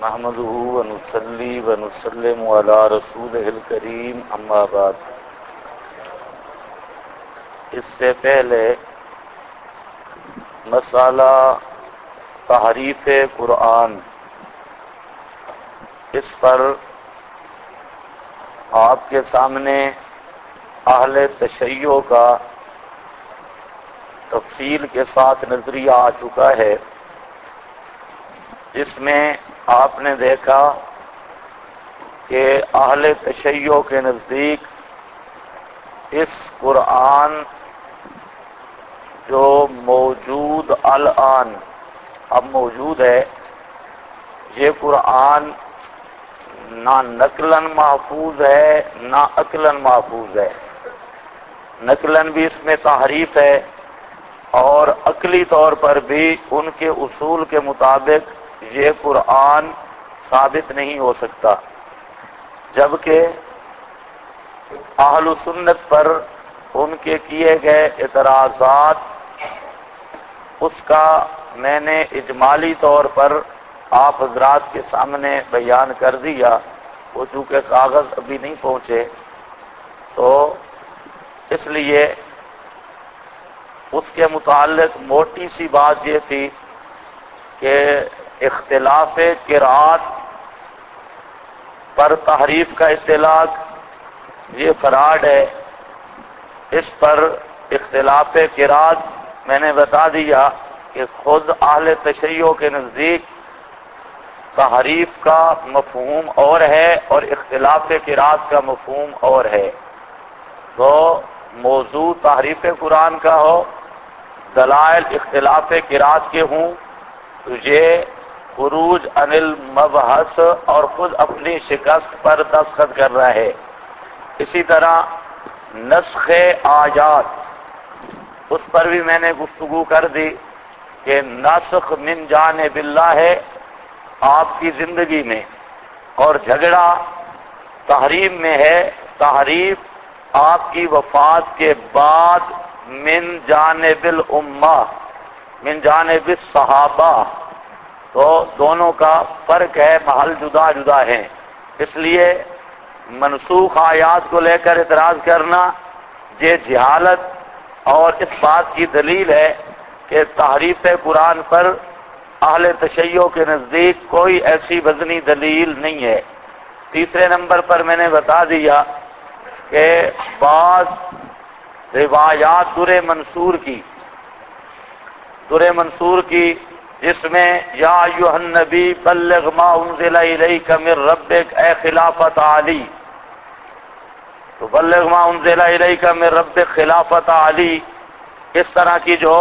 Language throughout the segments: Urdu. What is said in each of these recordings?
نحمده ونصلي ونسلم على رسوله الکریم اما بعد۔ اس سے پہلے مسئلہ تحریف قرآن، اس پر آپ کے سامنے اہل تشیع کا تفصیل کے ساتھ نظریہ آ چکا ہے، جس میں آپ نے دیکھا کہ اہل تشیع کے نزدیک اس قرآن جو موجود الان اب موجود ہے، یہ قرآن نہ نقلاً محفوظ ہے نہ عقلاً محفوظ ہے۔ نقلاً بھی اس میں تحریف ہے اور عقلی طور پر بھی ان کے اصول کے مطابق یہ قرآن ثابت نہیں ہو سکتا، جبکہ اہل سنت پر ان کے کیے گئے اعتراضات اس کا میں نے اجمالی طور پر آپ حضرات کے سامنے بیان کر دیا۔ وہ چونکہ کاغذ ابھی نہیں پہنچے تو اس لیے اس کے متعلق موٹی سی بات یہ تھی کہ اختلاف قرات پر تحریف کا اطلاق یہ فراڈ ہے۔ اس پر اختلاف قرات میں نے بتا دیا کہ خود اہل تشیع کے نزدیک تحریف کا مفہوم اور ہے اور اختلاف قرات کا مفہوم اور ہے۔ تو موضوع تحریف قرآن کا ہو، دلائل اختلاف قرات کے ہوں، تو یہ خروج عن المبحث اور خود اپنی شکست پر دستخط کر رہا ہے۔ اسی طرح نسخ آیات، اس پر بھی میں نے گفتگو کر دی کہ نسخ من جانب اللہ ہے آپ کی زندگی میں، اور جھگڑا تحریم میں ہے، تحریف آپ کی وفات کے بعد من جانب الامہ، من جانب الصحابہ، تو دونوں کا فرق ہے، محل جدا جدا ہیں۔ اس لیے منسوخ آیات کو لے کر اعتراض کرنا یہ جہالت اور اس بات کی دلیل ہے کہ تحریف قرآن پر اہل تشیع کے نزدیک کوئی ایسی وزنی دلیل نہیں ہے۔ تیسرے نمبر پر میں نے بتا دیا کہ بعض روایات در منصور کی جس میں یا ایھا النبی بلغ ما انزل الیک من ربک اے خلافت علی، تو بلغ ما انزل الیک من ربک خلافت علی، اس طرح کی جو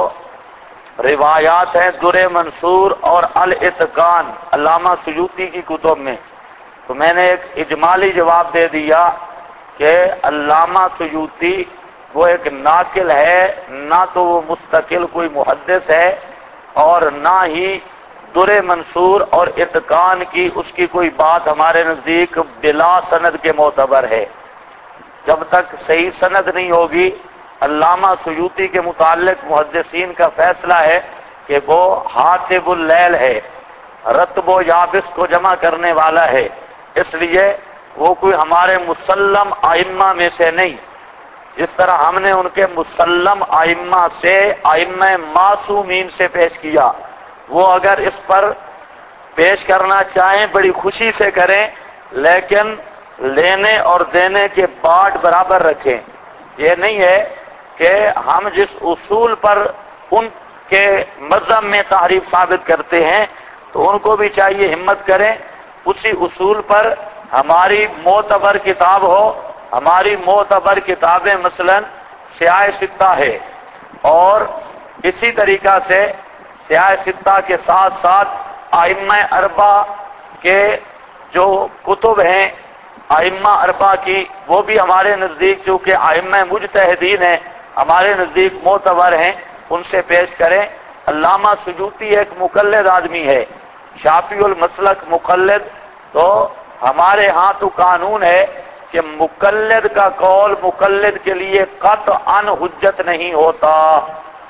روایات ہیں در منصور اور الاتقان علامہ سیوطی کی کتب میں، تو میں نے ایک اجمالی جواب دے دیا کہ علامہ سیوطی وہ ایک ناقل ہے، نہ تو وہ مستقل کوئی محدث ہے اور نہ ہی در منصور اور اتقان کی اس کی کوئی بات ہمارے نزدیک بلا سند کے معتبر ہے۔ جب تک صحیح سند نہیں ہوگی، علامہ سیوطی کے متعلق محدثین کا فیصلہ ہے کہ وہ حاطب اللیل ہے، رطب و یابس کو جمع کرنے والا ہے، اس لیے وہ کوئی ہمارے مسلم ائمہ میں سے نہیں، جس طرح ہم نے ان کے مسلم ائمہ سے ائمہ معصومین سے پیش کیا، وہ اگر اس پر پیش کرنا چاہیں بڑی خوشی سے کریں، لیکن لینے اور دینے کے باٹ برابر رکھیں۔ یہ نہیں ہے کہ ہم جس اصول پر ان کے مذہب میں تحریف ثابت کرتے ہیں تو ان کو بھی چاہیے ہمت کریں اسی اصول پر ہماری معتبر کتاب ہو۔ ہماری معتبر کتابیں مثلا سیاہ ستہ ہے، اور اسی طریقہ سے سیاہ ستہ کے ساتھ ساتھ ائمہ اربعہ کے جو کتب ہیں ائمہ اربعہ کی، وہ بھی ہمارے نزدیک چونکہ ائمہ مجتہدین ہیں ہمارے نزدیک معتبر ہیں، ان سے پیش کریں۔ علامہ سیوطی ایک مقلد آدمی ہے، شافعی المسلک مقلد، تو ہمارے ہاں تو قانون ہے کہ مقلد کا قول مقلد کے لیے قطعاً حجت نہیں ہوتا۔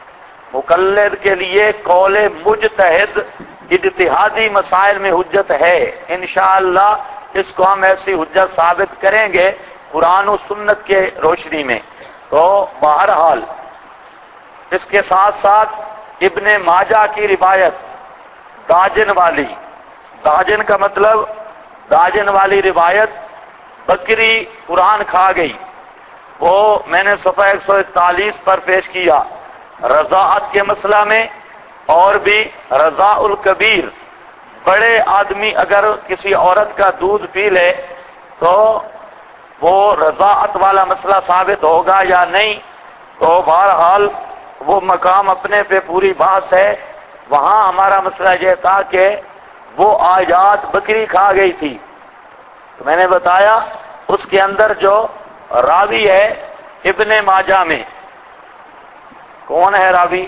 مقلد کے لیے قول مجتہد اجتہادی مسائل میں حجت ہے. انشاءاللہ اس کو ہم ایسی حجت ثابت کریں گے قرآن و سنت کے روشنی میں. تو بہرحال اس کے ساتھ ساتھ ابن ماجہ کی روایت داجن والی، داجن کا مطلب داجن والی روایت، بکری قرآن کھا گئی، وہ میں نے صفحہ 141 پر پیش کیا. رضاعت کے مسئلہ میں اور بھی رضاء الکبیر، بڑے آدمی اگر کسی عورت کا دودھ پی لے تو وہ رضاعت والا مسئلہ ثابت ہوگا یا نہیں. تو بہرحال وہ مقام اپنے پہ پوری بحث ہے. وہاں ہمارا مسئلہ یہ تھا کہ وہ آیات بکری کھا گئی تھی. تو میں نے بتایا اس کے اندر جو راوی ہے ابن ماجہ میں، کون ہے راوی؟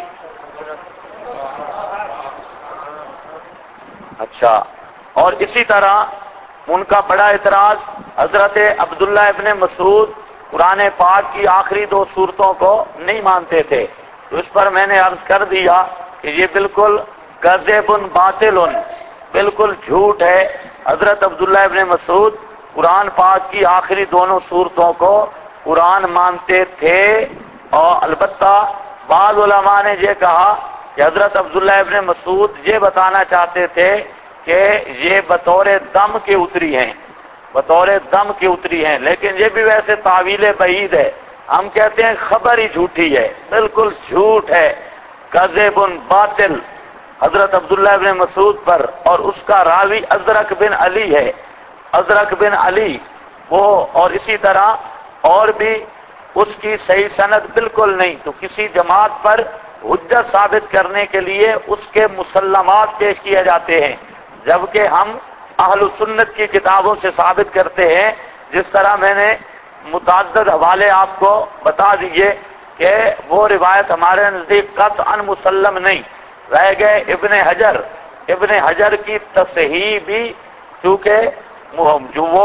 اچھا. اور اسی طرح ان کا بڑا اعتراض، حضرت عبداللہ ابن مسعود قرآن پاک کی آخری 2 سورتوں کو نہیں مانتے تھے. تو اس پر میں نے عرض کر دیا کہ یہ بالکل کذب باطل، بالکل جھوٹ ہے. حضرت عبداللہ ابن مسعود قرآن پاک کی آخری 2 سورتوں کو قرآن مانتے تھے. اور البتہ بعض علماء نے یہ کہا کہ حضرت عبداللہ ابن مسعود یہ بتانا چاہتے تھے کہ یہ بطور دم کے اتری ہیں، بطور دم کے اتری ہیں. لیکن یہ بھی ویسے تعویل بعید ہے. ہم کہتے ہیں خبر ہی جھوٹی ہے، بالکل جھوٹ ہے، کذب باطل حضرت عبداللہ ابن مسعود پر. اور اس کا راوی ازرق بن علی ہے، ازرق بن علی وہ. اور اسی طرح اور بھی اس کی صحیح سند بالکل نہیں. تو کسی جماعت پر حجت ثابت کرنے کے لیے اس کے مسلمات پیش کیے جاتے ہیں، جبکہ ہم اہل سنت کی کتابوں سے ثابت کرتے ہیں. جس طرح میں نے متعدد حوالے آپ کو بتا دیے کہ وہ روایت ہمارے نزدیک قطعاً مسلم نہیں رہ گئے. ابن حجر کی تصحیح بھی، چونکہ جو وہ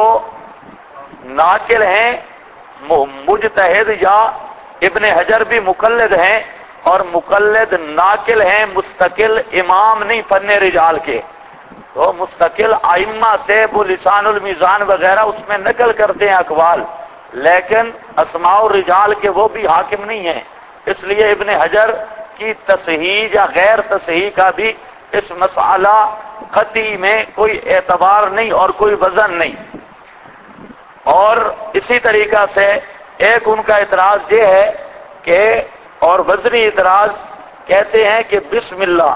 ناقل ہیں مجتہد، یا ابن حجر بھی مقلد ہیں اور مقلد ناقل ہیں، مستقل امام نہیں فن رجال کے. تو مستقل ائمہ سے وہ لسان المیزان وغیرہ اس میں نقل کرتے ہیں اقوال، لیکن اسماء الرجال کے وہ بھی حاکم نہیں ہیں. اس لیے ابن حجر کی تصحیح یا غیر تصحیح کا بھی اس مسئلہ قطعی میں کوئی اعتبار نہیں اور کوئی وزن نہیں. اور اسی طریقہ سے ایک ان کا اعتراض یہ ہے کہ، اور وزنی اعتراض، کہتے ہیں کہ بسم اللہ،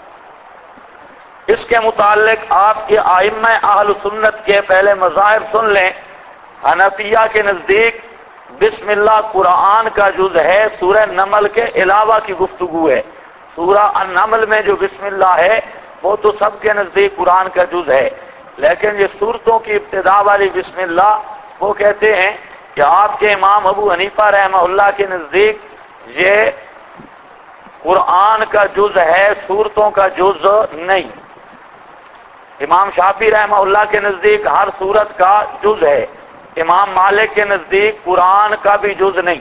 اس کے متعلق آپ کے ائمہ اہل سنت کے پہلے مذاہب سن لیں. حنفیہ کے نزدیک بسم اللہ قرآن کا جز ہے، سورہ نمل کے علاوہ کی گفتگو ہے. سورہ النمل میں جو بسم اللہ ہے وہ تو سب کے نزدیک قرآن کا جز ہے، لیکن یہ سورتوں کی ابتدا والی بسم اللہ وہ کہتے ہیں کہ آپ کے امام ابو حنیفہ رحمہ اللہ کے نزدیک یہ قرآن کا جز ہے، سورتوں کا جز نہیں. امام شافعی رحمہ اللہ کے نزدیک ہر سورت کا جز ہے. امام مالک کے نزدیک قرآن کا بھی جز نہیں.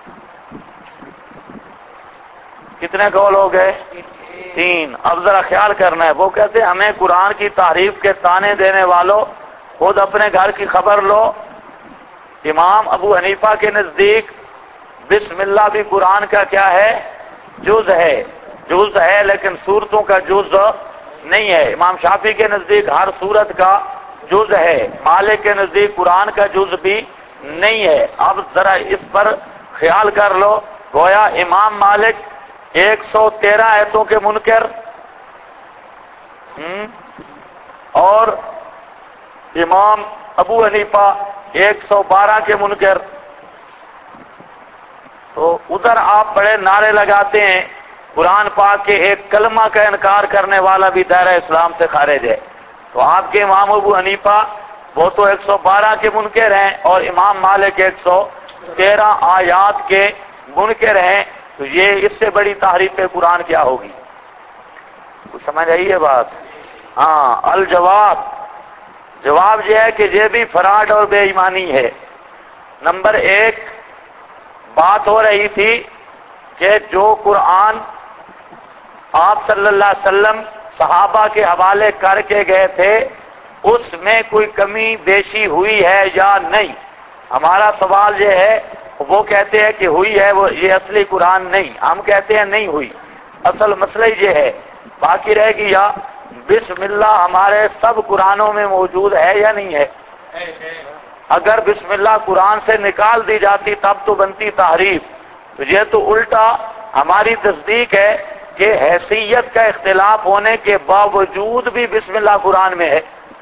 کتنے قول ہو گئے؟ 3. اب ذرا خیال کرنا ہے. وہ کہتے ہیں ہمیں قرآن کی تعریف کے طعنے دینے والوں، خود اپنے گھر کی خبر لو. امام ابو حنیفہ کے نزدیک بسم اللہ بھی قرآن کا کیا ہے؟ جز ہے. جز ہے لیکن سورتوں کا جز نہیں ہے. امام شافعی کے نزدیک ہر سورت کا جز ہے. مالک کے نزدیک قرآن کا جز بھی نہیں ہے. اب ذرا اس پر خیال کر لو. گویا امام مالک 113 آیتوں کے منکر اور امام ابو حنیفہ 112 کے منکر. تو ادھر آپ بڑے نعرے لگاتے ہیں قرآن پاک کے ایک کلمہ کا انکار کرنے والا بھی دائرہ اسلام سے خارج ہے. تو آپ کے امام ابو حنیفہ وہ تو 112 کے منکر ہیں اور امام مالک 113 آیات کے منکر ہیں. تو یہ اس سے بڑی تحریف قرآن کیا ہوگی؟ کچھ سمجھ آئی ہے بات؟ ہاں. الجواب، جواب یہ ہے کہ یہ بھی فراڈ اور بے ایمانی ہے. نمبر 1، بات ہو رہی تھی کہ جو قرآن آپ صلی اللہ علیہ وسلم صحابہ کے حوالے کر کے گئے تھے، اس میں کوئی کمی بیشی ہوئی ہے یا نہیں؟ ہمارا سوال یہ ہے، وہ کہتے ہیں کہ ہوئی ہے، وہ یہ اصلی قرآن نہیں، ہم کہتے ہیں نہیں ہوئی۔ اصل مسئلہ یہ ہے، باقی رہ گیا بسم اللہ ہمارے سب قرآنوں میں موجود ہے یا نہیں ہے؟ اگر بسم اللہ قرآن سے نکال دی جاتی تب تو بنتی تحریف۔ تو یہ تو الٹا ہماری تصدیق ہے کہ حیثیت کا اختلاف ہونے کے باوجود بھی بسم اللہ قرآن میں ہے۔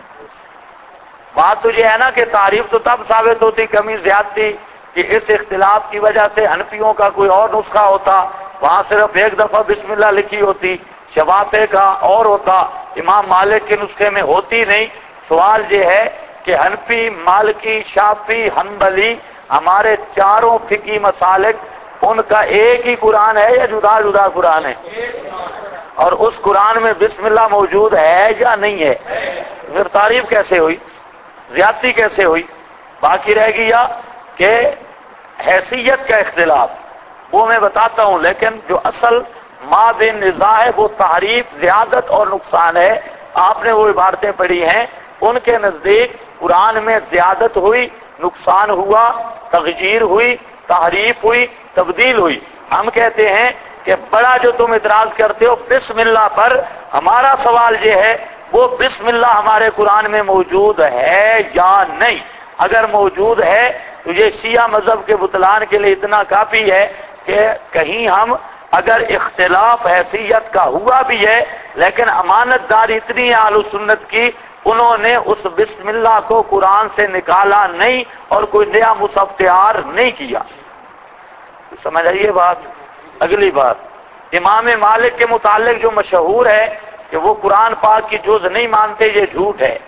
بات تو یہ ہے نا کہ تعریف تو تب ثابت ہوتی کمی زیادتی کہ اس اختلاف کی وجہ سے حنفیوں کا کوئی اور نسخہ ہوتا، وہاں صرف ایک دفعہ بسم اللہ لکھی ہوتی، شفاعے کا اور ہوتا، امام مالک کے نسخے میں ہوتی نہیں۔ سوال یہ ہے کہ حنفی، مالکی، شافعی، حنبلی ہمارے چاروں فقہی مسالک ان کا ایک ہی قرآن ہے یا جدا جدا قرآن ہے؟ اور اس قرآن میں بسم اللہ موجود ہے یا نہیں ہے؟ پھر تعریف کیسے ہوئی، زیادتی کیسے ہوئی؟ باقی رہ گیا کہ حیثیت کا اختلاف، وہ میں بتاتا ہوں، لیکن جو اصل ماد نزاع ہے وہ تحریف، زیادت اور نقصان ہے۔ آپ نے وہ عبارتیں پڑھی ہیں، ان کے نزدیک قرآن میں زیادت ہوئی، نقصان ہوا، تغییر ہوئی، تحریف ہوئی، تبدیل ہوئی۔ ہم کہتے ہیں کہ بڑا جو تم اعتراض کرتے ہو بسم اللہ پر، ہمارا سوال یہ ہے وہ بسم اللہ ہمارے قرآن میں موجود ہے یا نہیں؟ اگر موجود ہے تو یہ شیعہ مذہب کے بطلان کے لیے اتنا کافی ہے کہ کہیں ہم اگر اختلاف حیثیت کا ہوا بھی ہے لیکن امانت داری اتنی ہے اہل سنت کی، انہوں نے اس بسم اللہ کو قرآن سے نکالا نہیں اور کوئی نیا مصحف تیار نہیں کیا۔ سمجھ آئیے بات؟ اگلی بات، امام مالک کے متعلق جو مشہور ہے کہ وہ قرآن پاک کی جز نہیں مانتے، یہ جھوٹ ہے۔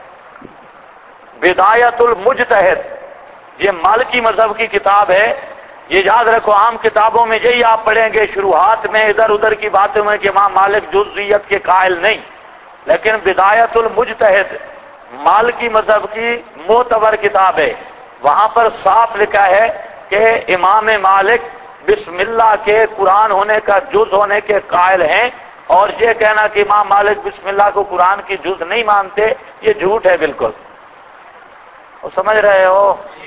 بدایت المجتہد یہ مالکی مذہب کی کتاب ہے، یہ یاد رکھو، عام کتابوں میں یہی آپ پڑھیں گے شروحات میں ادھر ادھر کی باتوں میں کہ امام مالک جزئیت کے قائل نہیں، لیکن بدایت المجتہد مالکی مذہب کی معتبر کتاب ہے، وہاں پر صاف لکھا ہے کہ امام مالک بسم اللہ کے قرآن ہونے کا جز ہونے کے قائل ہیں، اور یہ کہنا کہ امام مالک بسم اللہ کو قرآن کی جز نہیں مانتے یہ جھوٹ ہے بالکل۔ وہ سمجھ رہے ہو؟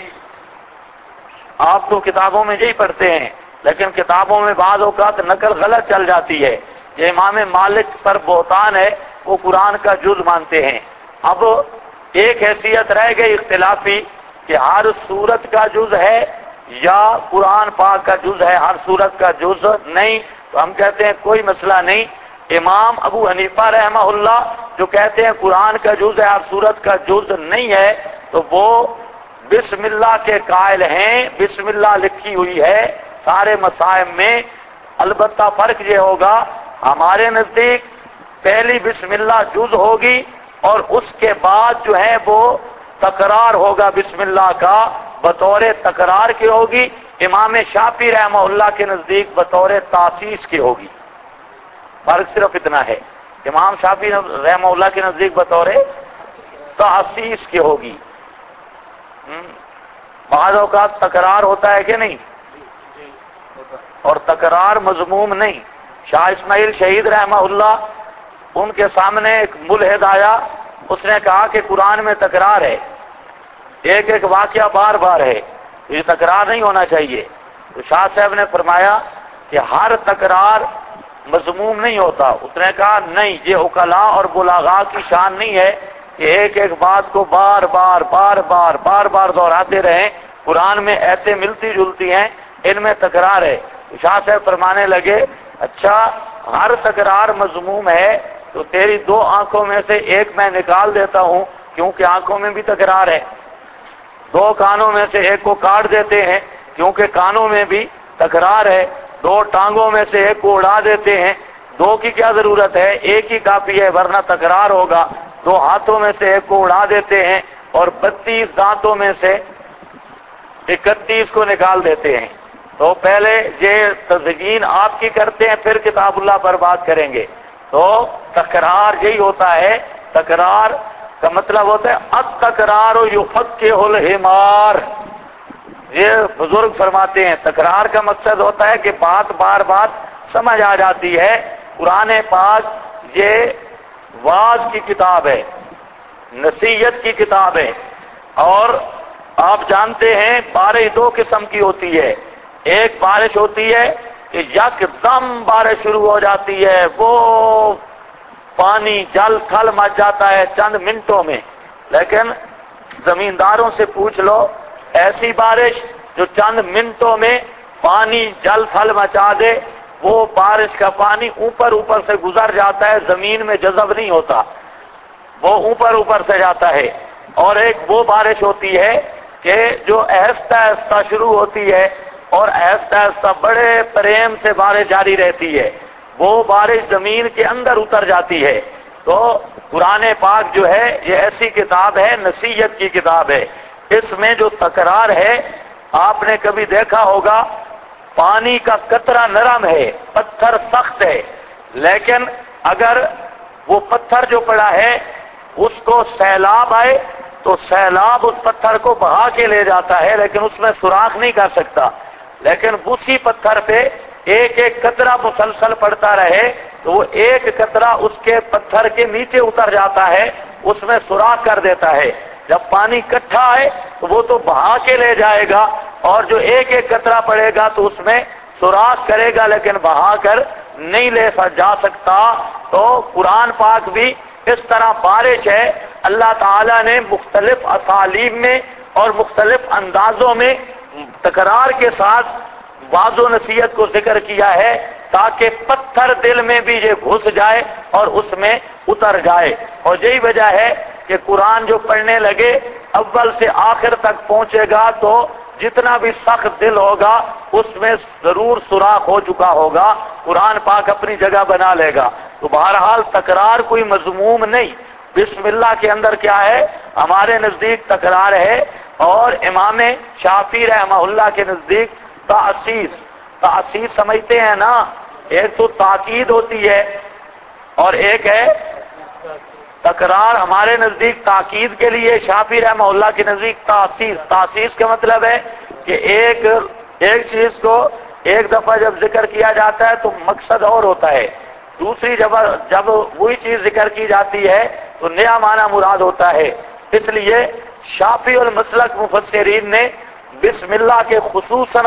آپ تو کتابوں میں یہی پڑھتے ہیں، لیکن کتابوں میں بعض اوقات نقل غلط چل جاتی ہے۔ یہ امام مالک پر بہتان ہے، وہ قرآن کا جز مانتے ہیں۔ اب ایک حیثیت رہ گئی اختلافی کہ ہر سورت کا جز ہے یا قرآن پاک کا جز ہے، ہر سورت کا جز نہیں، تو ہم کہتے ہیں کوئی مسئلہ نہیں۔ امام ابو حنیفہ رحمہ اللہ جو کہتے ہیں قرآن کا جز ہے ہر سورت کا جز نہیں ہے، تو وہ بسم اللہ کے قائل ہیں، بسم اللہ لکھی ہوئی ہے سارے مصائب میں۔ البتہ فرق یہ ہوگا، ہمارے نزدیک پہلی بسم اللہ جز ہوگی اور اس کے بعد جو ہے وہ تکرار ہوگا بسم اللہ کا، بطور تکرار کی ہوگی۔ امام شافعی رحمہ اللہ کے نزدیک بطور تاسیس کی ہوگی۔ فرق صرف اتنا ہے، امام شافعی رحمہ اللہ کے نزدیک بطور تاسیس کی ہوگی۔ بعض اوقات تکرار ہوتا ہے کہ نہیں، اور تکرار مذموم نہیں۔ شاہ اسماعیل شہید رحمہ اللہ، ان کے سامنے ایک ملحد آیا، اس نے کہا کہ قرآن میں تکرار ہے، ایک ایک واقعہ بار بار ہے، یہ تکرار نہیں ہونا چاہیے۔ تو شاہ صاحب نے فرمایا کہ ہر تکرار مذموم نہیں ہوتا۔ اس نے کہا نہیں، یہ عقلاء اور بلاغاء کی شان نہیں ہے کہ ایک ایک بات کو بار بار بار بار بار بار دہراتے رہیں، قرآن میں ایتیں ملتی جلتی ہیں، ان میں تکرار ہے۔ شاہ صاحب فرمانے لگے اچھا ہر تکرار مذموم ہے تو تیری دو آنکھوں میں سے ایک میں نکال دیتا ہوں، کیونکہ آنکھوں میں بھی تکرار ہے، دو کانوں میں سے ایک کو کاٹ دیتے ہیں کیونکہ کانوں میں بھی تکرار ہے، دو ٹانگوں میں سے ایک کو اڑا دیتے ہیں، دو کی کیا ضرورت ہے، ایک ہی کافی ہے ورنہ تکرار ہوگا، دو ہاتھوں میں سے ایک کو اڑا دیتے ہیں اور 32 دانتوں میں سے 31 کو نکال دیتے ہیں۔ تو پہلے یہ تزیین آپ کی کرتے ہیں، پھر کتاب اللہ پر بات کریں گے۔ تو تکرار یہی ہوتا ہے، تکرار کا مطلب ہوتا ہے التکرار یفقہ الحمار۔ یہ بزرگ فرماتے ہیں تکرار کا مقصد ہوتا ہے کہ بات بار بار سمجھ آ جاتی ہے، قرآن پاک یہ واعظ کی کتاب ہے، نصیحت کی کتاب ہے، اور آپ جانتے ہیں بارش دو قسم کی ہوتی ہے۔ ایک بارش ہوتی ہے کہ یک دم بارش شروع ہو جاتی ہے، وہ پانی جل تھل مچ جاتا ہے چند منٹوں میں، لیکن زمینداروں سے پوچھ لو ایسی بارش جو چند منٹوں میں پانی جل تھل مچا دے، وہ بارش کا پانی اوپر اوپر سے گزر جاتا ہے، زمین میں جذب نہیں ہوتا، وہ اوپر اوپر سے جاتا ہے۔ اور ایک وہ بارش ہوتی ہے کہ جو آہستہ آہستہ شروع ہوتی ہے اور آہستہ آہستہ بڑے پریم سے بارش جاری رہتی ہے، وہ بارش زمین کے اندر اتر جاتی ہے۔ تو قرآن پاک جو ہے یہ ایسی کتاب ہے، نصیحت کی کتاب ہے۔ اس میں جو تکرار ہے، آپ نے کبھی دیکھا ہوگا پانی کا قطرہ نرم ہے، پتھر سخت ہے، لیکن اگر وہ پتھر جو پڑا ہے اس کو سیلاب آئے تو سیلاب اس پتھر کو بہا کے لے جاتا ہے، لیکن اس میں سوراخ نہیں کر سکتا۔ لیکن اسی پتھر پہ ایک ایک قطرہ مسلسل پڑتا رہے تو وہ ایک قطرہ اس کے پتھر کے نیچے اتر جاتا ہے، اس میں سوراخ کر دیتا ہے۔ جب پانی اکٹھا آئے تو وہ تو بہا کے لے جائے گا، اور جو ایک ایک قطرہ پڑے گا تو اس میں سوراخ کرے گا لیکن بہا کر نہیں لے جا سکتا۔ تو قرآن پاک بھی اس طرح بارش ہے، اللہ تعالیٰ نے مختلف اسالیب میں اور مختلف اندازوں میں تکرار کے ساتھ واضح و نصیحت کو ذکر کیا ہے تاکہ پتھر دل میں بھی یہ گھس جائے اور اس میں اتر جائے۔ اور یہی وجہ ہے کہ قرآن جو پڑھنے لگے اول سے آخر تک پہنچے گا تو جتنا بھی سخت دل ہوگا اس میں ضرور سوراخ ہو چکا ہوگا، قرآن پاک اپنی جگہ بنا لے گا۔ تو بہرحال تکرار کوئی مذموم نہیں، بسم اللہ کے اندر کیا ہے؟ ہمارے نزدیک تکرار ہے، اور امام شافعی رحمہ اللہ کے نزدیک تأسیس سمجھتے ہیں نا، ایک تو تاکید ہوتی ہے اور ایک ہے تکرار۔ ہمارے نزدیک تاکید کے لیے، شافعی رحمہ اللہ کے نزدیک تأسیس کا مطلب ہے کہ ایک چیز کو ایک دفعہ جب ذکر کیا جاتا ہے تو مقصد اور ہوتا ہے، دوسری جب وہی چیز ذکر کی جاتی ہے تو نیا معنی مراد ہوتا ہے۔ اس لیے شافعی المسلک مفسرین نے بسم اللہ کے خصوصاً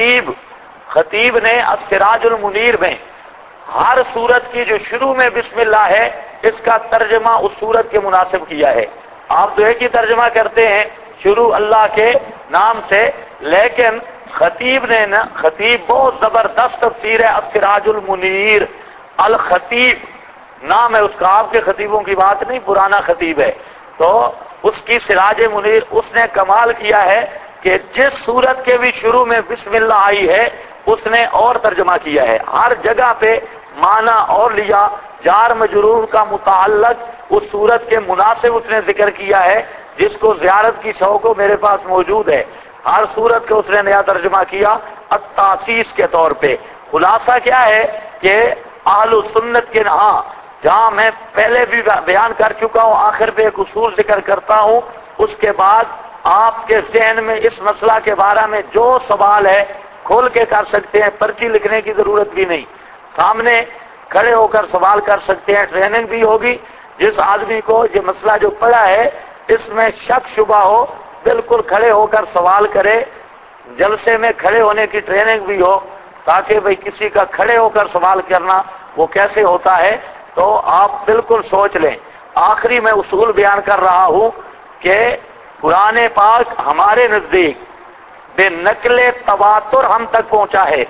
خطیب نے السراج المنیر میں ہر سورت کی جو شروع میں بسم اللہ ہے اس کا ترجمہ اس سورت کے مناسب کیا ہے۔ آپ تو ایک ہی ترجمہ کرتے ہیں شروع اللہ کے نام سے، لیکن خطیب بہت زبردست تفسیر ہے السراج المنیر، الخطیب نام ہے اس کا، آپ کے خطیبوں کی بات نہیں، پرانا خطیب ہے۔ تو اس کی سراج منیر اس نے کمال کیا ہے کہ جس سورت کے بھی شروع میں بسم اللہ آئی ہے اس نے اور ترجمہ کیا ہے، ہر جگہ پہ معنی اور لیا، جار مجرور کا متعلق اس سورت کے مناسب اس نے ذکر کیا ہے۔ جس کو زیارت کی شوق ہو میرے پاس موجود ہے، ہر سورت کے اس نے نیا ترجمہ کیا التاسیس کے طور پہ۔ خلاصہ کیا ہے کہ اہل سنت کے ہاں جہاں میں پہلے بھی بیان کر چکا ہوں، آخر پہ ایک اصول ذکر کرتا ہوں، اس کے بعد آپ کے ذہن میں اس مسئلہ کے بارے میں جو سوال ہے کھول کے کر سکتے ہیں، پرچی لکھنے کی ضرورت بھی نہیں، سامنے کھڑے ہو کر سوال کر سکتے ہیں، ٹریننگ بھی ہوگی۔ جس آدمی کو یہ مسئلہ جو پڑا ہے اس میں شک شبہ ہو بالکل کھڑے ہو کر سوال کرے، جلسے میں کھڑے ہونے کی ٹریننگ بھی ہو تاکہ بھئی کسی کا کھڑے ہو کر سوال کرنا وہ کیسے ہوتا ہے، تو آپ بالکل سوچ لیں۔ آخری میں اصول بیان کر رہا ہوں کہ قرآن پاک ہمارے نزدیک بے نقل تواتر ہم تک پہنچا ہے،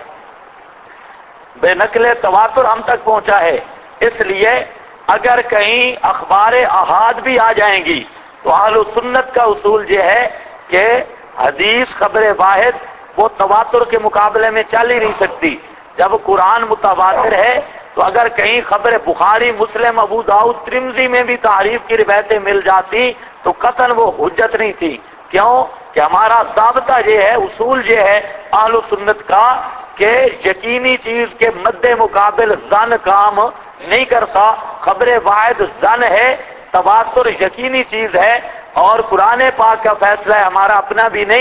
بے نقل تواتر ہم تک پہنچا ہے۔ اس لیے اگر کہیں اخبار احاد بھی آ جائیں گی تو اہل سنت کا اصول یہ ہے کہ حدیث خبر واحد وہ تواتر کے مقابلے میں چل ہی نہیں سکتی۔ جب قرآن متواتر ہے تو اگر کہیں خبر بخاری، مسلم، ابو داؤد، ترمذی میں بھی تعریف کی روایتیں مل جاتی تو قطعاً وہ حجت نہیں تھی۔ کیوں کہ ہمارا ضابطہ یہ ہے، اصول یہ ہے اہل سنت کا کہ یقینی چیز کے مد مقابل ظن کام نہیں کرتا۔ خبر واحد ظن ہے، تواتر یقینی چیز ہے، اور قرآن پاک کا فیصلہ ہے، ہمارا اپنا بھی نہیں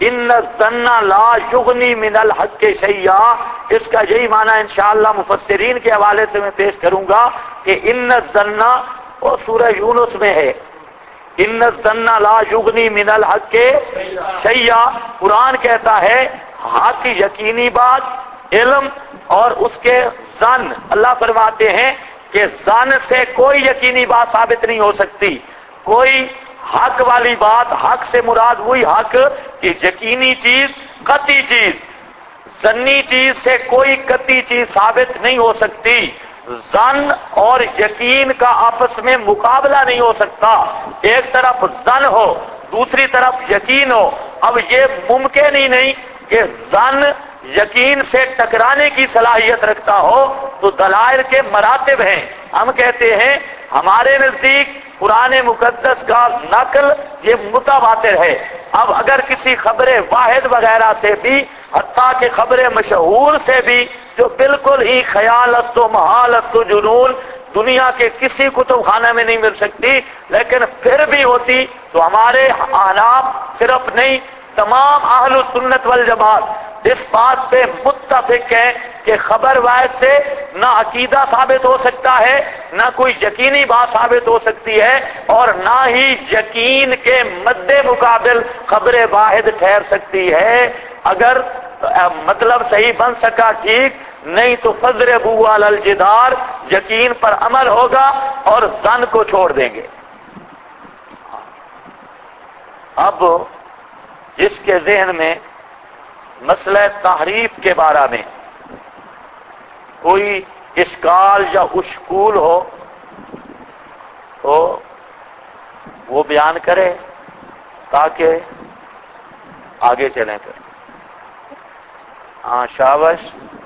ان الظن لا یغنی من الحق شیئا، اس کا یہی معنی انشاءاللہ مفسرین کے حوالے سے میں پیش کروں گا کہ ان الظن، اور سورہ یونس میں ہے، ان الظن لا یغنی من الحق شیئا، قرآن کہتا ہے حق یقینی بات، علم اور اس کے ظن، اللہ فرماتے ہیں کہ ظن سے کوئی یقینی بات ثابت نہیں ہو سکتی، کوئی حق والی بات، حق سے مراد وہی حق کہ یقینی چیز، قطعی چیز، ظنی چیز سے کوئی قطعی چیز ثابت نہیں ہو سکتی، ظن اور یقین کا آپس میں مقابلہ نہیں ہو سکتا، ایک طرف ظن ہو دوسری طرف یقین ہو، اب یہ ممکن ہی نہیں کہ ظن یقین سے ٹکرانے کی صلاحیت رکھتا ہو، تو دلائل کے مراتب ہیں، ہم کہتے ہیں ہمارے نزدیک قرآن مقدس کا نقل یہ متواتر ہے، اب اگر کسی خبر واحد وغیرہ سے بھی، حتیٰ کہ خبر مشہور سے بھی جو بالکل ہی خیال است و محال است و جنون، دنیا کے کسی کتب خانہ میں نہیں مل سکتی، لیکن پھر بھی ہوتی تو ہمارے احناف صرف نہیں تمام اہل السنت والجماعت اس بات پہ متفق ہیں کہ خبر واحد سے نہ عقیدہ ثابت ہو سکتا ہے، نہ کوئی یقینی بات ثابت ہو سکتی ہے، اور نہ ہی یقین کے مد مقابل خبر واحد ٹھہر سکتی ہے، اگر مطلب صحیح بن سکا ٹھیک، نہیں تو فضربوا علی الجدار، یقین پر عمل ہوگا اور ظن کو چھوڑ دیں گے۔ اب جس کے ذہن میں مسئلہ تحریف کے بارے میں کوئی اشکال یا اشکول ہو تو وہ بیان کرے تاکہ آگے چلیں پھر۔ ہاں شابش۔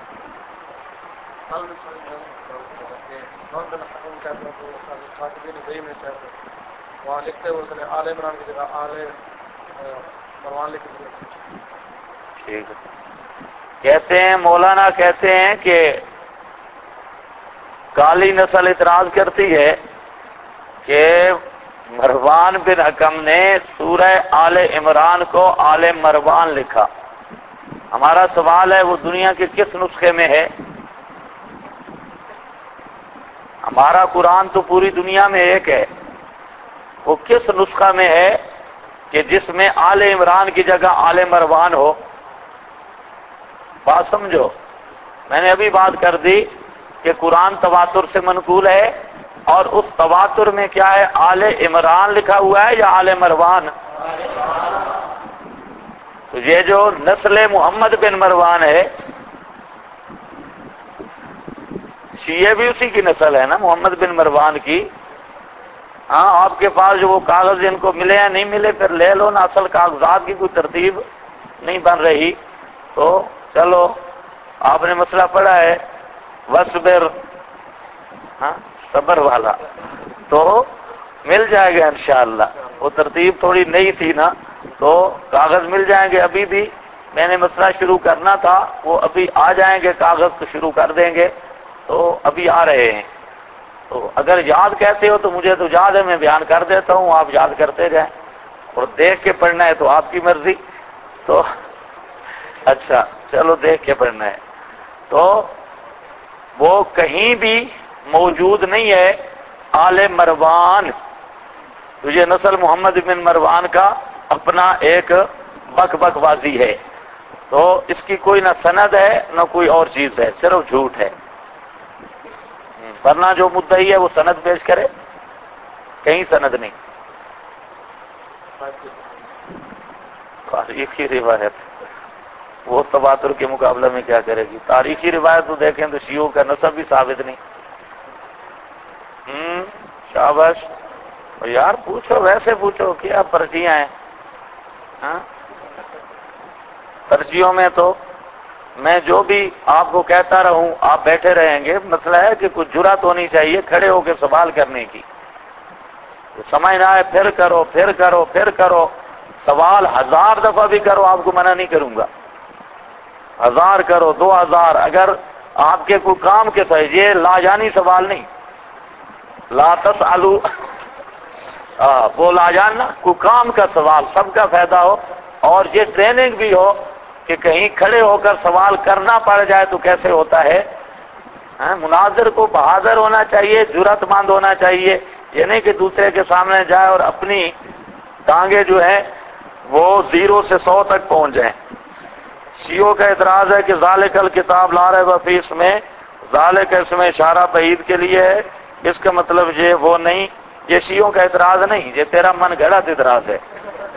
وہاں لکھتے ہوئے اس نے آل عمران کی جگہ آل مروان لکھ دیا۔ ٹھیک ہے، کہتے ہیں مولانا کہتے ہیں کہ کالی نسل اعتراض کرتی ہے کہ مروان بن حکم نے سورہ آل عمران کو آل مروان لکھا، ہمارا سوال ہے وہ دنیا کے کس نسخے میں ہے؟ ہمارا قرآن تو پوری دنیا میں ایک ہے، وہ کس نسخہ میں ہے کہ جس میں آل عمران کی جگہ آل مروان ہو؟ بات سمجھو، میں نے ابھی بات کر دی کہ قرآن تواتر سے منقول ہے، اور اس تواتر میں کیا ہے، آل عمران لکھا ہوا ہے یا آل مروان؟ تو یہ جو نسل محمد بن مروان ہے، شیعہ بھی اسی کی نسل ہے نا، محمد بن مروان کی۔ ہاں آپ کے پاس جو وہ کاغذ جن کو ملے یا نہیں ملے پھر لے لو نا، اصل کاغذات کی کوئی ترتیب نہیں بن رہی، تو چلو آپ نے مسئلہ پڑھا ہے وصبر، ہاں صبر والا، تو مل جائے گا انشاءاللہ، وہ ترتیب تھوڑی نئی تھی نا، تو کاغذ مل جائیں گے، ابھی بھی میں نے مسئلہ شروع کرنا تھا، وہ ابھی آ جائیں گے، کاغذ تو شروع کر دیں گے، تو ابھی آ رہے ہیں، تو اگر یاد کہتے ہو تو مجھے تو یاد ہے، میں بیان کر دیتا ہوں، آپ یاد کرتے جائیں، اور دیکھ کے پڑھنا ہے تو آپ کی مرضی، تو اچھا چلو دیکھ کے پڑھنا ہے، تو وہ کہیں بھی موجود نہیں ہے آل مروان، تو یہ نسل محمد بن مروان کا اپنا ایک بک بک بازی ہے، تو اس کی کوئی نہ سند ہے نہ کوئی اور چیز ہے، صرف جھوٹ ہے، ورنہ جو مدعی ہے وہ سند پیش کرے، کہیں سند نہیں، تاریخی روایت وہ تواتر کے مقابلے میں کیا کرے گی، تاریخی روایت تو دیکھیں تو شیعوں کا نسب بھی ثابت نہیں۔ شاباش، اور یار پوچھو، ویسے پوچھو، کیا پرچیاں ہیں، ہاں پرچیوں میں تو میں جو بھی آپ کو کہتا رہوں آپ بیٹھے رہیں گے، مسئلہ ہے کہ کچھ جرات ہونی چاہیے کھڑے ہو کے سوال کرنے کی، تو سمجھ نہ آئے پھر کرو پھر کرو پھر کرو، سوال 1000 دفعہ بھی کرو آپ کو منع نہیں کروں گا، 1000 کرو 2000، اگر آپ کے کوئی کام کے ساتھ، یہ لاجانی سوال نہیں، لا تسألو، وہ لاجان نا، کوئی کام کا سوال، سب کا فائدہ ہو، اور یہ ٹریننگ بھی ہو کہ کہیں کھڑے ہو کر سوال کرنا پڑ جائے تو کیسے ہوتا ہے. مناظر کو بہادر ہونا چاہیے، جرأت مند ہونا چاہیے، یہ نہیں کہ دوسرے کے سامنے جائے اور اپنی ٹانگیں جو ہیں وہ 0 سے 100 تک پہنچ جائیں. شیعوں کا اعتراض ہے کہ ذالک الکتاب لا ریب فیہ، اس میں ذالک اس میں اشارہ بعید کے لیے ہے، اس کا مطلب یہ وہ نہیں. یہ شیعوں کا اعتراض نہیں، یہ تیرا من گھڑت اعتراض ہے.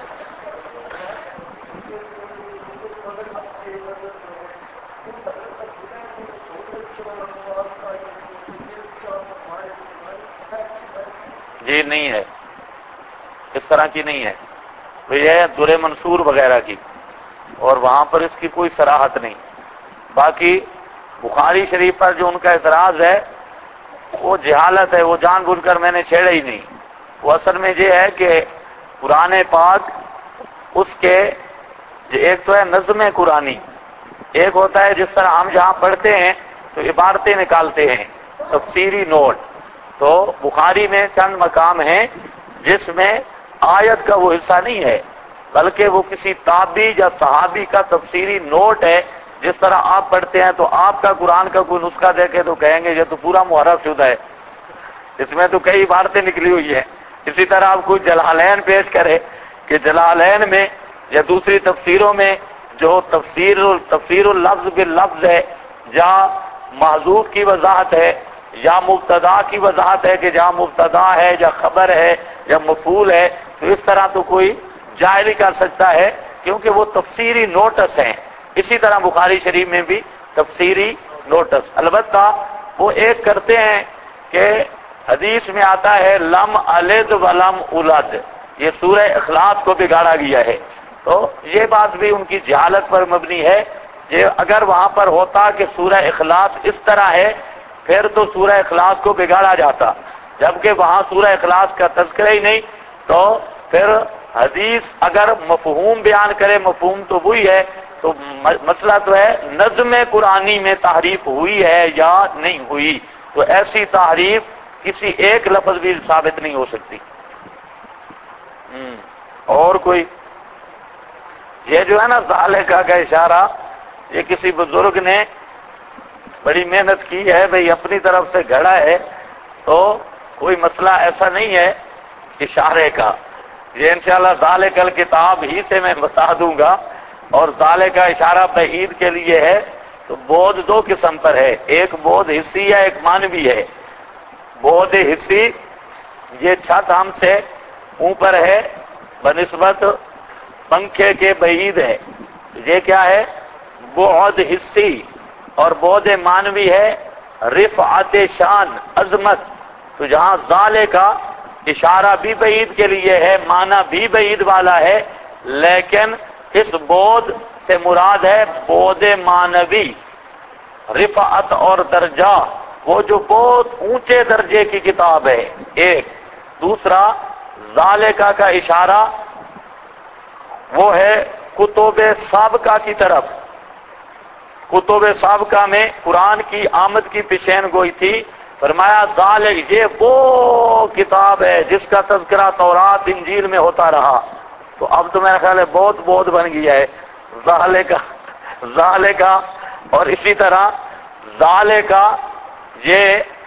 جی نہیں ہے، اس طرح کی نہیں ہے. یہ ہے درِ منصور وغیرہ کی، اور وہاں پر اس کی کوئی صراحت نہیں. باقی بخاری شریف پر جو ان کا اعتراض ہے وہ جہالت ہے، وہ جان بوجھ کر میں نے چھیڑا ہی نہیں. وہ اصل میں یہ ہے کہ قرآن پاک اس کے ایک تو ہے نظم قرآنی، ایک ہوتا ہے جس طرح ہم جہاں پڑھتے ہیں تو عبارتیں نکالتے ہیں، تفسیری نوٹ. تو بخاری میں چند مقام ہیں جس میں آیت کا وہ حصہ نہیں ہے، بلکہ وہ کسی تابعی یا صحابی کا تفسیری نوٹ ہے. جس طرح آپ پڑھتے ہیں تو آپ کا قرآن کا کوئی نسخہ دیکھے تو کہیں گے یہ تو پورا محرف شدہ ہے، اس میں تو کئی عبارتیں نکلی ہوئی ہیں. اسی طرح آپ کوئی جلالین پیش کرے کہ جلالین میں یا دوسری تفسیروں میں جو تفسیر اللفظ باللفظ ہے، یا محذوف کی وضاحت ہے، یا مبتدا کی وضاحت ہے کہ جہاں مبتدا ہے یا خبر ہے یا مفعول ہے، تو اس طرح تو کوئی جائز نہیں کر سکتا ہے کیونکہ وہ تفسیری نوٹس ہیں. اسی طرح بخاری شریف میں بھی تفسیری نوٹس. البتہ وہ ایک کرتے ہیں کہ حدیث میں آتا ہے لم الد ولم اولد، یہ سورہ اخلاص کو بگاڑا گیا ہے. تو یہ بات بھی ان کی جہالت پر مبنی ہے. یہ اگر وہاں پر ہوتا کہ سورہ اخلاص اس طرح ہے پھر تو سورہ اخلاص کو بگاڑا جاتا، جبکہ وہاں سورہ اخلاص کا تذکرہ ہی نہیں. تو پھر حدیث اگر مفہوم بیان کرے، مفہوم تو وہی ہے، تو مسئلہ تو ہے نظم قرآنی میں تحریف ہوئی ہے یا نہیں ہوئی. تو ایسی تحریف کسی ایک لفظ بھی ثابت نہیں ہو سکتی. اور کوئی یہ جو ہے نا ذالکہ کا اشارہ، یہ کسی بزرگ نے بڑی محنت کی ہے، بھئی اپنی طرف سے گھڑا ہے، تو کوئی مسئلہ ایسا نہیں ہے اشارے کا. یہ انشاءاللہ ذالک الکتاب ہی سے میں بتا دوں گا. اور ذالکہ اشارہ بعید کے لیے ہے. تو بودھ 2 قسم پر ہے، ایک بودھ حصی ہے، ایک مانوی ہے. بودھ حصی یہ چھت ہم سے اوپر ہے بنسبت پنکھے کے بعید ہے، یہ کیا ہے بعد حصی. اور بعد مانوی ہے رفعت شان، عظمت. تو جہاں ذالکہ اشارہ بھی بعید کے لیے ہے، معنی بھی بعید والا ہے، لیکن اس بعد سے مراد ہے بعد معنوی، رفعت اور درجہ، وہ جو بہت اونچے درجے کی کتاب ہے ایک. دوسرا ذالکہ کا اشارہ وہ ہے کتب سابقہ کی طرف. کتب سابقہ میں قرآن کی آمد کی پیشین گوئی تھی، فرمایا ذالک یہ وہ کتاب ہے جس کا تذکرہ تورات انجیل میں ہوتا رہا. تو اب تو میرا خیال ہے بہت بن گیا ہے ذالکہ. اور اسی طرح ذالکہ یہ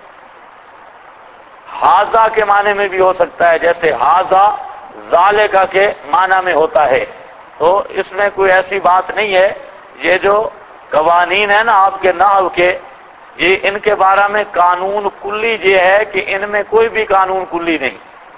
حاذا کے معنی میں بھی ہو سکتا ہے، جیسے حاذا ذالکہ کے معنی میں ہوتا ہے. تو اس میں کوئی ایسی بات نہیں ہے. یہ جو قوانین ہیں نا آپ کے نحو کے، یہ ان کے بارے میں قانون کلی یہ ہے کہ ان میں کوئی بھی قانون کلی نہیں.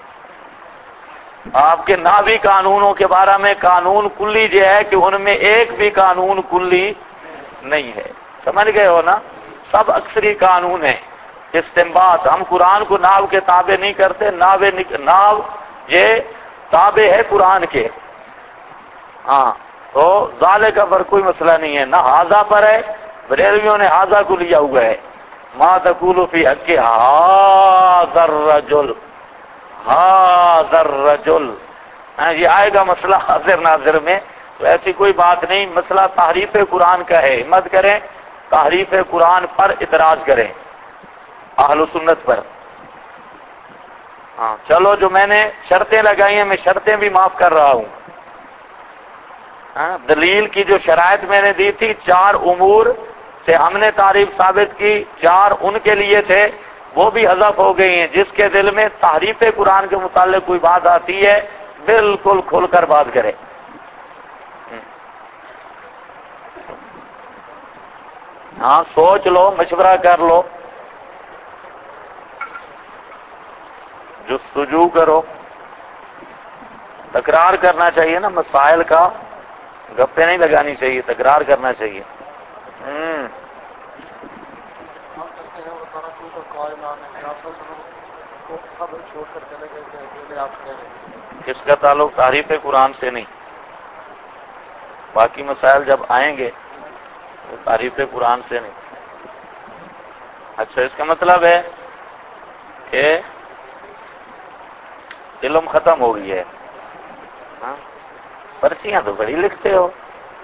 آپ کے نحوی قانونوں کے بارے میں قانون کلی یہ ہے کہ ان میں ایک بھی قانون کلی نہیں ہے. سمجھ گئے ہو نا؟ سب اکثری قانون ہیں. استنباط، ہم قرآن کو نحو کے تابع نہیں کرتے، نحو یہ تابع ہے قرآن کے. ہاں تو ذالکہ پر کوئی مسئلہ نہیں ہے، نہ حاذا پر ہے. بریلویوں نے حاذا کو لیا ہوا ہے. ما تقول فی حق ھذا الرجل، ھذا الرجل، یہ آئے گا مسئلہ حاضر ناظر میں. تو ایسی کوئی بات نہیں. مسئلہ تحریف قرآن کا ہے. ہمت کریں تحریف قرآن پر اعتراض کریں اہل سنت پر. ہاں چلو، جو میں نے شرطیں لگائی ہیں میں شرطیں بھی معاف کر رہا ہوں. دلیل کی جو شرائط میں نے دی تھی، 4 امور سے ہم نے تعریف ثابت کی، 4 ان کے لیے تھے، وہ بھی حذف ہو گئی ہیں۔ جس کے دل میں تحریف قرآن کے متعلق کوئی بات آتی ہے بالکل کھل کر بات کرے۔ ہاں سوچ لو، مشورہ کر لو، جستجو کرو، تکرار کرنا چاہیے نا مسائل کا، گپے نہیں لگانی چاہیے، تکرار کرنا چاہیے۔ ہم کرتے ہیں وہ تعالیٰ تو قائم آنے آپ کو صبر چھوڑ کر چلے گئے کہ اکیلے آپ کھڑے رہے۔ اس کا تعلق تعریف قرآن سے نہیں، باقی مسائل جب آئیں گے تو تعریف قرآن سے نہیں۔ اچھا، اس کا مطلب ہے کہ علم ختم ہو گئی ہے۔ ہاں، پرچیاں تو بڑی لکھتے ہو۔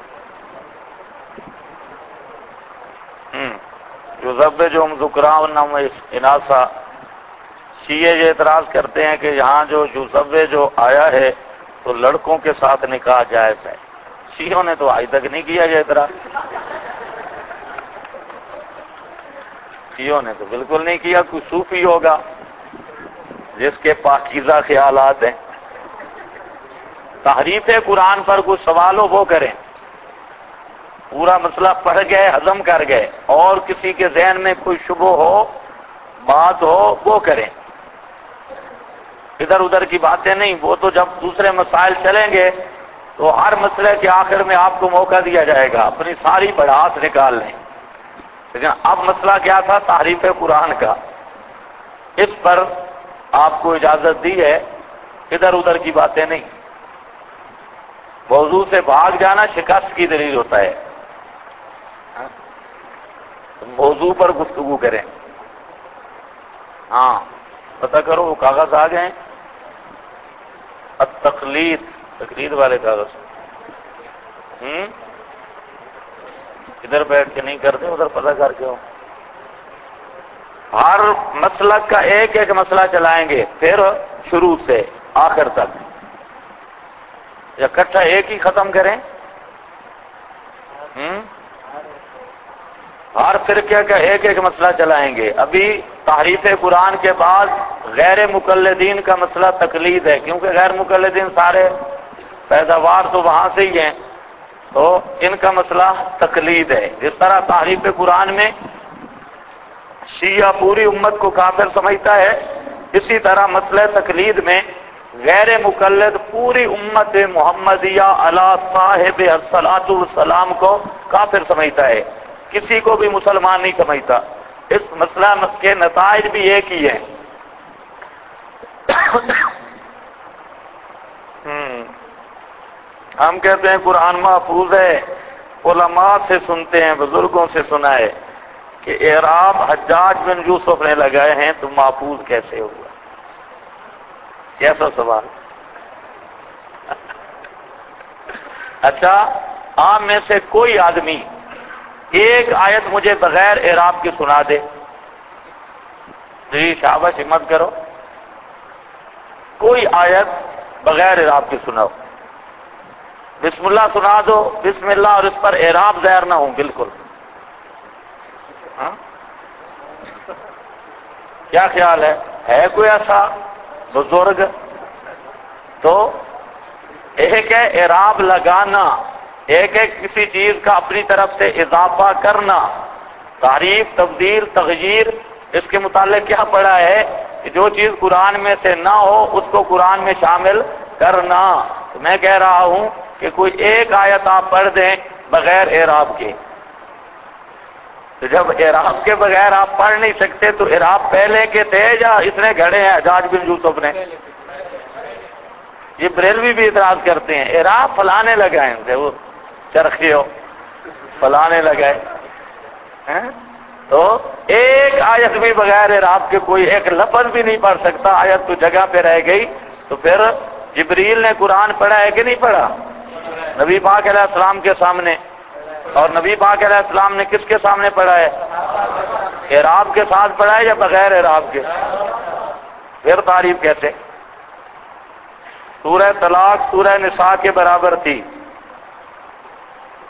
جو ضب جو ہم ذکراء نام اناسا، شیعہ یہ اعتراض کرتے ہیں کہ یہاں جو ضب جو آیا ہے تو لڑکوں کے ساتھ نکاح جائز ہے۔ شیعوں نے تو آج تک نہیں کیا یہ اعتراض، شیعوں نے تو بالکل نہیں کیا۔ کوئی صوفی ہوگا جس کے پاکیزہ خیالات ہیں، تحریف قرآن پر کوئی سوال ہو وہ کریں، پورا مسئلہ پڑھ گئے، ہضم کر گئے، اور کسی کے ذہن میں کوئی شبہ ہو، بات ہو، وہ کریں، ادھر ادھر کی باتیں نہیں۔ وہ تو جب دوسرے مسائل چلیں گے تو ہر مسئلے کے آخر میں آپ کو موقع دیا جائے گا اپنی ساری بڑھاس نکال لیں۔ لیکن اب مسئلہ کیا تھا؟ تحریف قرآن کا۔ اس پر آپ کو اجازت دی ہے، ادھر ادھر کی باتیں نہیں۔ موضوع سے بھاگ جانا شکست کی دلیل ہوتا ہے۔ موضوع پر گفتگو کریں۔ ہاں پتہ کرو وہ کاغذ آ گئے، التقلید، تقلید والے کاغذ۔ ادھر بیٹھ کے نہیں کرتے، ادھر پتہ کر کے ہو۔ ہر مسلک کا ایک ایک مسئلہ چلائیں گے، پھر شروع سے آخر تک، یا اکٹھا ایک ہی ختم کریں؟ ہر فرقے کا ایک ایک مسئلہ چلائیں گے۔ ابھی تحریف قرآن کے بعد غیر مقلدین کا مسئلہ تقلید ہے، کیونکہ غیر مقلدین سارے پیداوار تو وہاں سے ہی ہیں، تو ان کا مسئلہ تقلید ہے۔ جس طرح تحریف قرآن میں شیعہ پوری امت کو کافر سمجھتا ہے، اسی طرح مسئلہ تقلید میں غیر مقلد پوری امت محمدیہ علی صاحب الصلاۃ والسلام کو کافر سمجھتا ہے، کسی کو بھی مسلمان نہیں سمجھتا۔ اس مسئلہ کے نتائج بھی ایک ہی ہیں۔ ہم کہتے ہیں قرآن محفوظ ہے، علماء سے سنتے ہیں، بزرگوں سے سنا ہے کہ اعراب حجاج بن یوسف نے لگائے ہیں، تو محفوظ کیسے ہوا؟ کیسا سوال؟ اچھا، عام میں سے کوئی آدمی ایک آیت مجھے بغیر اعراب کی سنا دے، جی شاباش، ہمت کرو، کوئی آیت بغیر اعراب کی سناؤ۔ بسم اللہ سنا دو، بسم اللہ، اور اس پر اعراب ظاہر نہ ہوں بالکل۔ کیا خیال ہے کوئی ایسا بزرگ؟ تو ایک ہے اعراب لگانا، ایک ہے کسی چیز کا اپنی طرف سے اضافہ کرنا، تعریف، تبدیل، تغییر۔ اس کے متعلق کیا پڑھا ہے کہ جو چیز قرآن میں سے نہ ہو اس کو قرآن میں شامل کرنا۔ تو میں کہہ رہا ہوں کہ کوئی ایک آیت آپ پڑھ دیں بغیر اعراب کے، تو جب اعراب کے بغیر آپ پڑھ نہیں سکتے تو اعراب پہلے کے تھے یا اس نے گھڑے ہیں حجاج بن یوسف نے؟ یہ بریلوی بھی اعتراض کرتے ہیں، اعراب فلانے لگائے تھے، وہ چرخی ہو فلانے لگائے ہیں؟ تو ایک آیت بھی بغیر اعراب کے کوئی ایک لفظ بھی نہیں پڑھ سکتا، آیت تو جگہ پہ رہ گئی۔ تو پھر جبریل نے قرآن پڑھا ہے کہ نہیں پڑھا؟ نبی پاک علیہ السلام کے سامنے، اور نبی پاک علیہ السلام نے کس کے سامنے پڑھا ہے؟ اعراب کے ساتھ پڑھا ہے یا بغیر اعراب کے؟ پھر تعریف کیسے؟ سورہ طلاق سورہ نساء کے برابر تھی،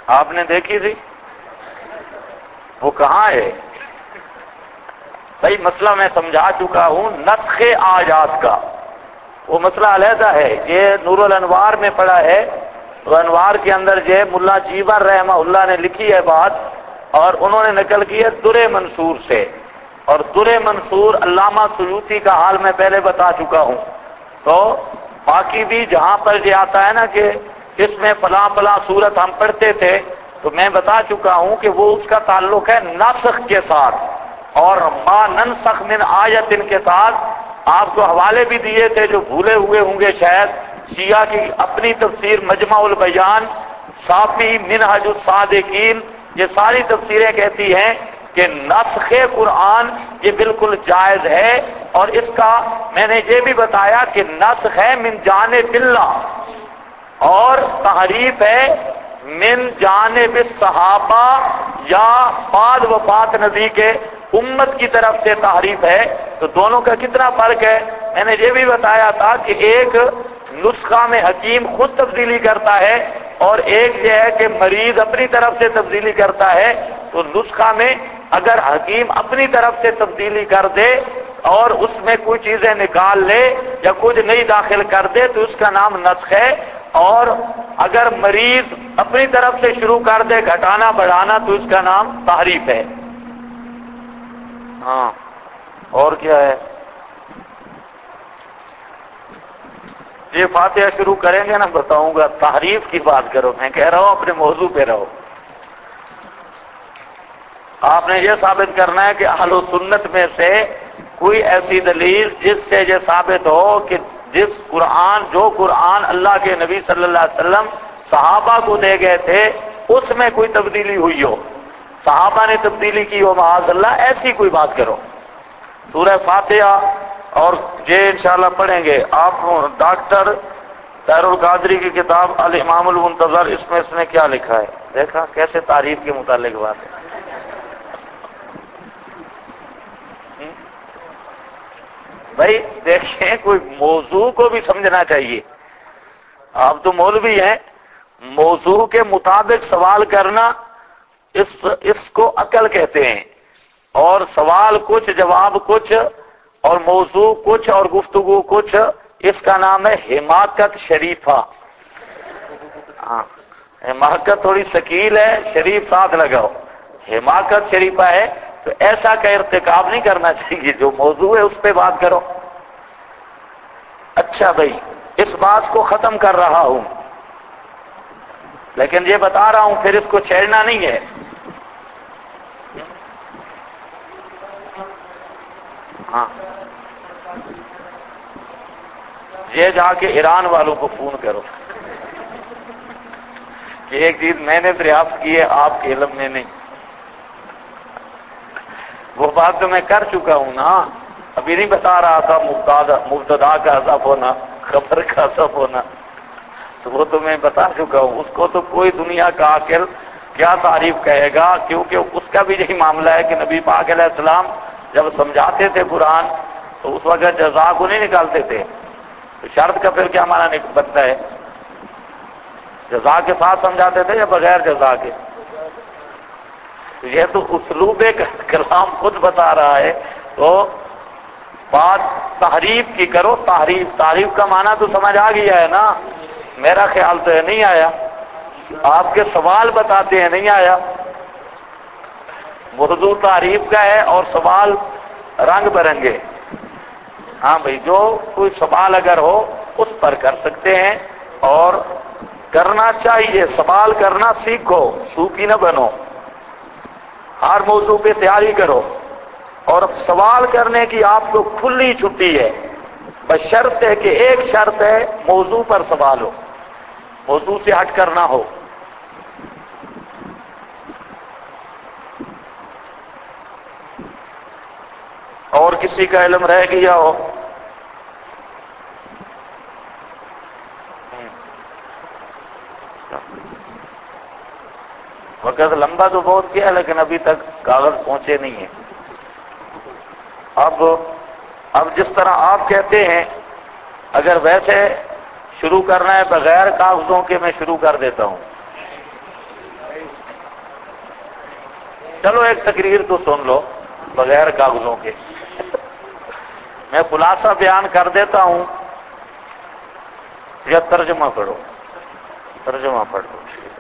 آپ نے دیکھی تھی؟ وہ کہاں ہے بھائی؟ مسئلہ میں سمجھا چکا ہوں نسخ آیات کا، وہ مسئلہ علیحدہ ہے، یہ نور الانوار میں پڑا ہے۔ نور الانوار کے اندر جو ملا جیور رحمہ اللہ نے لکھی ہے بات، اور انہوں نے نقل کی ہے در منصور سے، اور در منصور علامہ سیوطی کا حال میں پہلے بتا چکا ہوں۔ تو باقی بھی جہاں پر یہ آتا ہے نا کہ اس میں فلاں فلاں صورت ہم پڑھتے تھے، تو میں بتا چکا ہوں کہ وہ اس کا تعلق ہے نسخ کے ساتھ، اور ما ننسخ من آیت کے ساتھ آپ کو حوالے بھی دیے تھے جو بھولے ہوئے ہوں گے شاید۔ شیعہ کی اپنی تفسیر مجمع البیان، صافی منہج الصادقین، یہ ساری تفسیریں کہتی ہیں کہ نسخ قرآن یہ بالکل جائز ہے، اور اس کا میں نے یہ بھی بتایا کہ نسخ ہے من جانب اللہ، اور تحریف ہے من جانب صحابہ یا بعد وفات نبی کے امت کی طرف سے تحریف ہے۔ تو دونوں کا کتنا فرق ہے؟ میں نے یہ بھی بتایا تھا کہ ایک نسخہ میں حکیم خود تبدیلی کرتا ہے، اور ایک یہ ہے کہ مریض اپنی طرف سے تبدیلی کرتا ہے۔ تو نسخہ میں اگر حکیم اپنی طرف سے تبدیلی کر دے اور اس میں کوئی چیزیں نکال لے یا کچھ نئی داخل کر دے تو اس کا نام نسخ ہے، اور اگر مریض اپنی طرف سے شروع کر دے گھٹانا بڑھانا تو اس کا نام تحریف ہے۔ ہاں اور کیا ہے؟ یہ فاتحہ شروع کریں گے نا بتاؤں گا، تحریف کی بات کرو، میں کہہ رہا ہوں اپنے موضوع پہ رہو۔ آپ نے یہ ثابت کرنا ہے کہ اہل سنت میں سے کوئی ایسی دلیل جس سے یہ ثابت ہو کہ جو قرآن اللہ کے نبی صلی اللہ علیہ وسلم صحابہ کو دے گئے تھے اس میں کوئی تبدیلی ہوئی ہو، صحابہ نے تبدیلی کی ہو معاذ اللہ، ایسی کوئی بات کرو۔ سورہ فاتحہ اور یہ انشاءاللہ پڑھیں گے آپ۔ ڈاکٹر طاہر القادری کی کتاب الامام المنتظر، اس میں اس نے کیا لکھا ہے دیکھا؟ کیسے تعریف کے متعلق بات ہے۔ بھائی دیکھیں کوئی موضوع کو بھی سمجھنا چاہیے، آپ تو مولوی ہیں، موضوع کے مطابق سوال کرنا اس کو عقل کہتے ہیں، اور سوال کچھ جواب کچھ اور موضوع کچھ اور گفتگو کچھ، اس کا نام ہے حماقت شریفہ۔ ہاں حماقت تھوڑی ثقیل ہے، شریف ساتھ لگاؤ، حماقت شریفہ ہے۔ تو ایسا کا ارتکاب نہیں کرنا چاہیے، جو موضوع ہے اس پہ بات کرو۔ اچھا بھائی اس بات کو ختم کر رہا ہوں، لیکن یہ بتا رہا ہوں پھر اس کو چھیڑنا نہیں ہے۔ ہاں یہ جا کے ایران والوں کو فون کرو کہ ایک چیز میں نے دریافت کی ہے آپ کے علم میں نہیں، وہ بات تو میں کر چکا ہوں نا، ابھی نہیں بتا رہا تھا مبتدا کا حذف ہونا، خبر کا حذف ہونا، تو وہ تو میں بتا چکا ہوں۔ اس کو تو کوئی دنیا کا عاقل کیا تعریف کہے گا، کیونکہ اس کا بھی یہی معاملہ ہے کہ نبی پاک علیہ السلام جب سمجھاتے تھے قرآن تو اس وقت جزا کو نہیں نکالتے تھے، تو شرط کا پھر کیا معنی بنتا ہے؟ جزا کے ساتھ سمجھاتے تھے یا بغیر جزا کے؟ یہ تو اسلوب کلام خود بتا رہا ہے۔ تو بات تحریف کی کرو، تعریف کا معنی تو سمجھ آ گیا ہے نا؟ میرا خیال تو ہے نہیں آیا، آپ کے سوال بتاتے ہیں نہیں آیا۔ موضوع تعریف کا ہے اور سوال رنگ برنگے۔ ہاں بھائی جو کوئی سوال اگر ہو اس پر کر سکتے ہیں، اور کرنا چاہیے، سوال کرنا سیکھو، صوفی نہ بنو، ہر موضوع پہ تیاری کرو، اور سوال کرنے کی آپ کو کھلی چھٹی ہے، بس شرط ہے کہ ایک شرط ہے موضوع پر سوال ہو، موضوع سے ہٹ کر نہ ہو۔ اور کسی کا علم رہ گیا ہو؟ وقت لمبا تو بہت کیا ہے لیکن ابھی تک کاغذ پہنچے نہیں ہیں۔ اب جس طرح آپ کہتے ہیں اگر ویسے شروع کرنا ہے بغیر کاغذوں کے میں شروع کر دیتا ہوں۔ چلو ایک تقریر تو سن لو بغیر کاغذوں کے، میں خلاصہ بیان کر دیتا ہوں یا ترجمہ پڑھو؟ ترجمہ پڑھ لو.